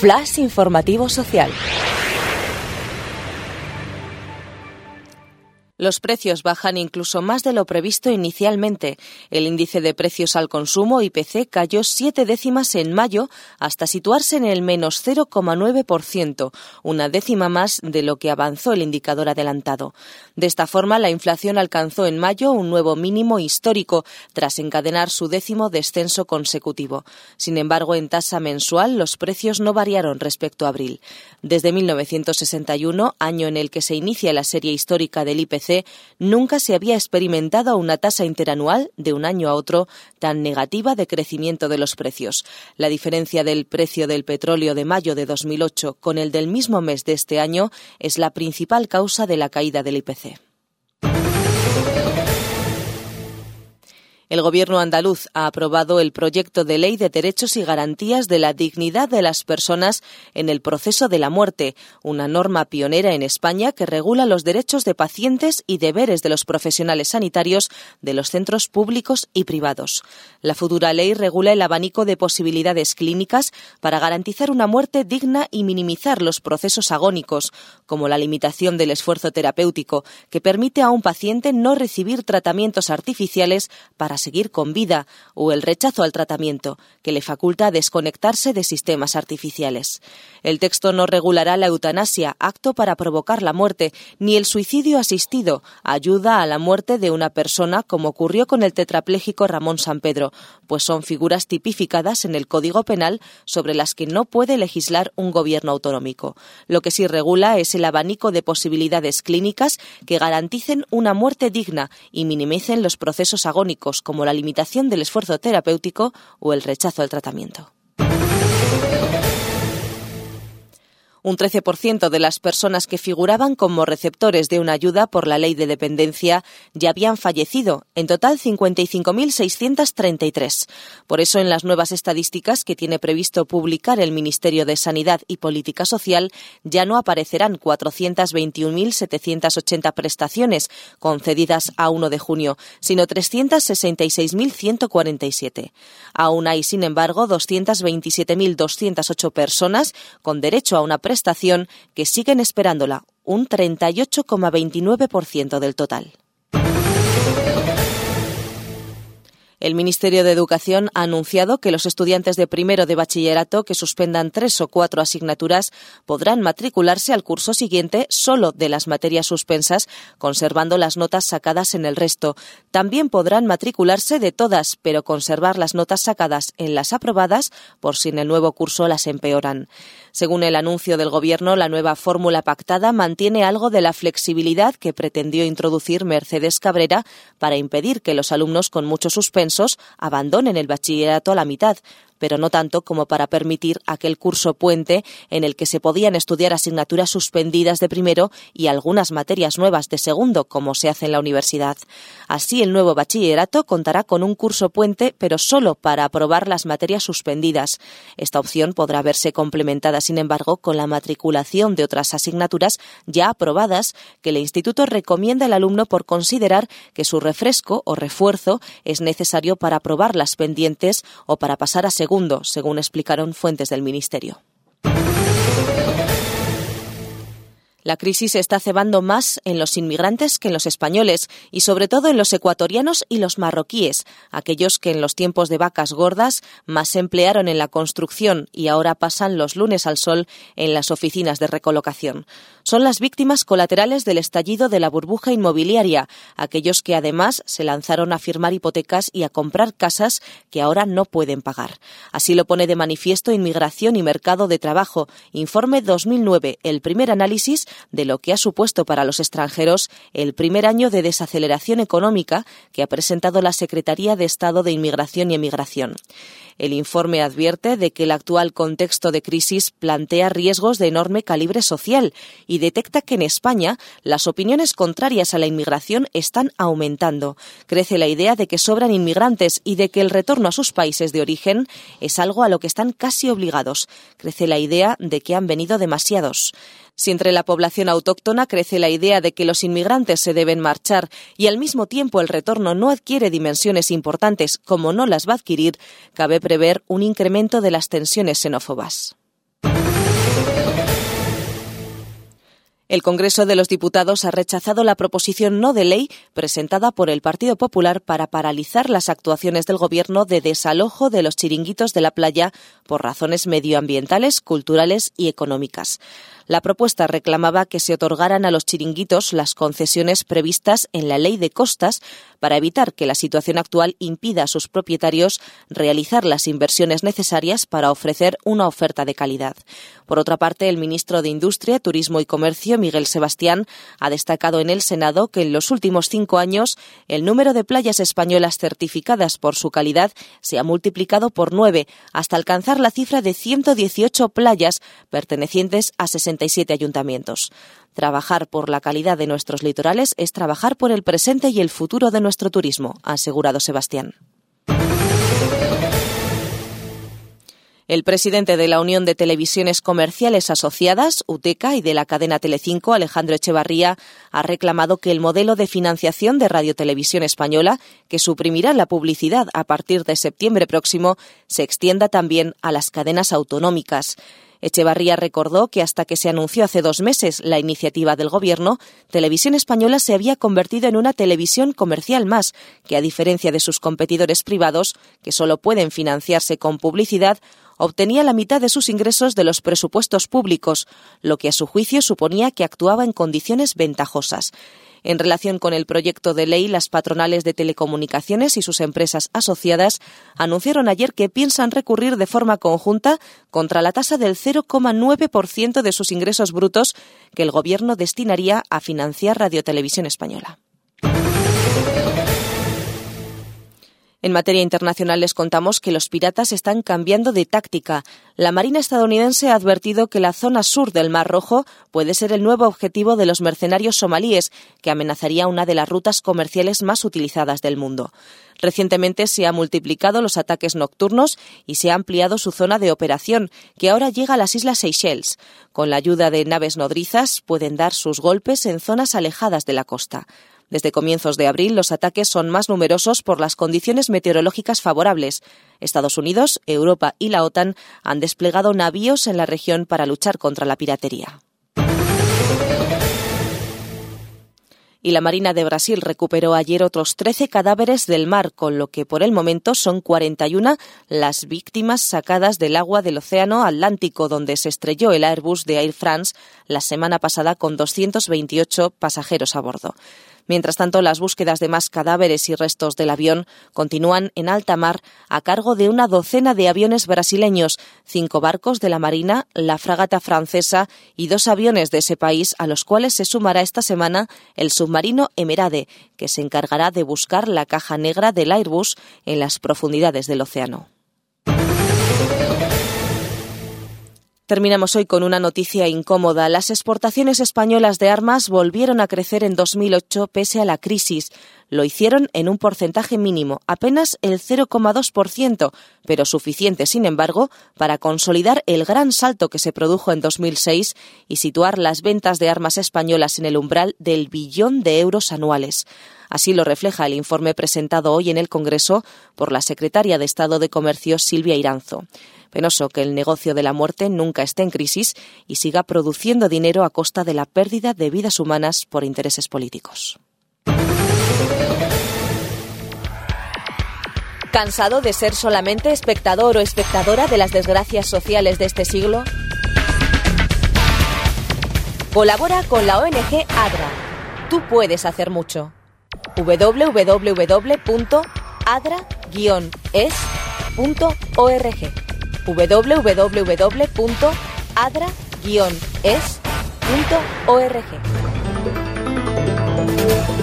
Flash informativo social. Los precios bajan incluso más de lo previsto inicialmente. El índice de precios al consumo, IPC, cayó 7 décimas en mayo hasta situarse en el menos 0,9%, una décima más de lo que avanzó el indicador adelantado. De esta forma, la inflación alcanzó en mayo un nuevo mínimo histórico, tras encadenar su 10º descenso consecutivo. Sin embargo, en tasa mensual, los precios no variaron respecto a abril. Desde 1961, año en el que se inicia la serie histórica del IPC, nunca se había experimentado una tasa interanual de un año a otro tan negativa de crecimiento de los precios. La diferencia del precio del petróleo de mayo de 2008 con el del mismo mes de este año es la principal causa de la caída del IPC. El Gobierno andaluz ha aprobado el proyecto de ley de derechos y garantías de la dignidad de las personas en el proceso de la muerte, una norma pionera en España que regula los derechos de pacientes y deberes de los profesionales sanitarios de los centros públicos y privados. La futura ley regula el abanico de posibilidades clínicas para garantizar una muerte digna y minimizar los procesos agónicos, como la limitación del esfuerzo terapéutico, que permite a un paciente no recibir tratamientos artificiales para seguir con vida, o el rechazo al tratamiento, que le faculta desconectarse de sistemas artificiales. El texto no regulará la eutanasia, acto para provocar la muerte, ni el suicidio asistido, ayuda a la muerte de una persona, como ocurrió con el tetrapléjico Ramón Sampedro, pues son figuras tipificadas en el Código Penal sobre las que no puede legislar un gobierno autonómico. Lo que sí regula es el abanico de posibilidades clínicas que garanticen una muerte digna y minimicen los procesos agónicos, como la limitación del esfuerzo terapéutico o el rechazo al tratamiento. Un 13% de las personas que figuraban como receptores de una ayuda por la ley de dependencia ya habían fallecido, en total 55.633. Por eso, en las nuevas estadísticas que tiene previsto publicar el Ministerio de Sanidad y Política Social, ya no aparecerán 421.780 prestaciones concedidas a 1 de junio, sino 366.147. Aún hay, sin embargo, 227.208 personas con derecho a una prestación que siguen esperándola, un 38,29% del total. El Ministerio de Educación ha anunciado que los estudiantes de primero de bachillerato que suspendan 3 o 4 asignaturas podrán matricularse al curso siguiente solo de las materias suspensas, conservando las notas sacadas en el resto. También podrán matricularse de todas, pero conservar las notas sacadas en las aprobadas por si en el nuevo curso las empeoran. Según el anuncio del Gobierno, la nueva fórmula pactada mantiene algo de la flexibilidad que pretendió introducir Mercedes Cabrera para impedir que los alumnos con mucho suspenso abandonen el bachillerato a la mitad, pero no tanto como para permitir aquel curso puente en el que se podían estudiar asignaturas suspendidas de primero y algunas materias nuevas de segundo, como se hace en la universidad. Así, el nuevo bachillerato contará con un curso puente, pero solo para aprobar las materias suspendidas. Esta opción podrá verse complementada, sin embargo, con la matriculación de otras asignaturas ya aprobadas que el instituto recomienda al alumno por considerar que su refresco o refuerzo es necesario para aprobar las pendientes o para pasar a segundo, según explicaron fuentes del Ministerio. La crisis se está cebando más en los inmigrantes que en los españoles y sobre todo en los ecuatorianos y los marroquíes, aquellos que en los tiempos de vacas gordas más se emplearon en la construcción y ahora pasan los lunes al sol en las oficinas de recolocación. Son las víctimas colaterales del estallido de la burbuja inmobiliaria, aquellos que además se lanzaron a firmar hipotecas y a comprar casas que ahora no pueden pagar. Así lo pone de manifiesto Inmigración y Mercado de Trabajo, informe 2009, el primer análisis de lo que ha supuesto para los extranjeros el primer año de desaceleración económica que ha presentado la Secretaría de Estado de Inmigración y Emigración. El informe advierte de que el actual contexto de crisis plantea riesgos de enorme calibre social y detecta que en España las opiniones contrarias a la inmigración están aumentando. Crece la idea de que sobran inmigrantes y de que el retorno a sus países de origen es algo a lo que están casi obligados. Crece la idea de que han venido demasiados. Si entre la población autóctona crece la idea de que los inmigrantes se deben marchar y al mismo tiempo el retorno no adquiere dimensiones importantes como no las va a adquirir, cabe prever un incremento de las tensiones xenófobas. El Congreso de los Diputados ha rechazado la proposición no de ley presentada por el Partido Popular para paralizar las actuaciones del Gobierno de desalojo de los chiringuitos de la playa por razones medioambientales, culturales y económicas. La propuesta reclamaba que se otorgaran a los chiringuitos las concesiones previstas en la Ley de Costas para evitar que la situación actual impida a sus propietarios realizar las inversiones necesarias para ofrecer una oferta de calidad. Por otra parte, el ministro de Industria, Turismo y Comercio, Miguel Sebastián, ha destacado en el Senado que en los últimos 5 años el número de playas españolas certificadas por su calidad se ha multiplicado por 9, hasta alcanzar la cifra de 118 playas pertenecientes a 67 ayuntamientos. Trabajar por la calidad de nuestros litorales es trabajar por el presente y el futuro de nuestro turismo, ha asegurado Sebastián. El presidente de la Unión de Televisiones Comerciales Asociadas, UTECA, y de la cadena Telecinco, Alejandro Echevarría, ha reclamado que el modelo de financiación de Radio Televisión Española, que suprimirá la publicidad a partir de septiembre próximo, se extienda también a las cadenas autonómicas. Echevarría recordó que hasta que se anunció hace 2 meses la iniciativa del Gobierno, Televisión Española se había convertido en una televisión comercial más, que a diferencia de sus competidores privados, que solo pueden financiarse con publicidad, obtenía la mitad de sus ingresos de los presupuestos públicos, lo que a su juicio suponía que actuaba en condiciones ventajosas. En relación con el proyecto de ley, las patronales de telecomunicaciones y sus empresas asociadas anunciaron ayer que piensan recurrir de forma conjunta contra la tasa del 0,9% de sus ingresos brutos que el Gobierno destinaría a financiar Radio Televisión Española. En materia internacional les contamos que los piratas están cambiando de táctica. La Marina estadounidense ha advertido que la zona sur del Mar Rojo puede ser el nuevo objetivo de los mercenarios somalíes, que amenazaría una de las rutas comerciales más utilizadas del mundo. Recientemente se han multiplicado los ataques nocturnos y se ha ampliado su zona de operación, que ahora llega a las Islas Seychelles. Con la ayuda de naves nodrizas pueden dar sus golpes en zonas alejadas de la costa. Desde comienzos de abril, los ataques son más numerosos por las condiciones meteorológicas favorables. Estados Unidos, Europa y la OTAN han desplegado navíos en la región para luchar contra la piratería. Y la Marina de Brasil recuperó ayer otros 13 cadáveres del mar, con lo que por el momento son 41 las víctimas sacadas del agua del Océano Atlántico, donde se estrelló el Airbus de Air France la semana pasada con 228 pasajeros a bordo. Mientras tanto, las búsquedas de más cadáveres y restos del avión continúan en alta mar a cargo de una docena de aviones brasileños, 5 barcos de la Marina, la fragata francesa y 2 aviones de ese país, a los cuales se sumará esta semana el submarino Emerade, que se encargará de buscar la caja negra del Airbus en las profundidades del océano. Terminamos hoy con una noticia incómoda. Las exportaciones españolas de armas volvieron a crecer en 2008 pese a la crisis. Lo hicieron en un porcentaje mínimo, apenas el 0,2%, pero suficiente, sin embargo, para consolidar el gran salto que se produjo en 2006 y situar las ventas de armas españolas en el umbral del 1 billón de euros anuales. Así lo refleja el informe presentado hoy en el Congreso por la secretaria de Estado de Comercio, Silvia Iranzo. Penoso que el negocio de la muerte nunca esté en crisis y siga produciendo dinero a costa de la pérdida de vidas humanas por intereses políticos. ¿Cansado de ser solamente espectador o espectadora de las desgracias sociales de este siglo? Colabora con la ONG ADRA. Tú puedes hacer mucho. www.adra-es.org www.adra-es.org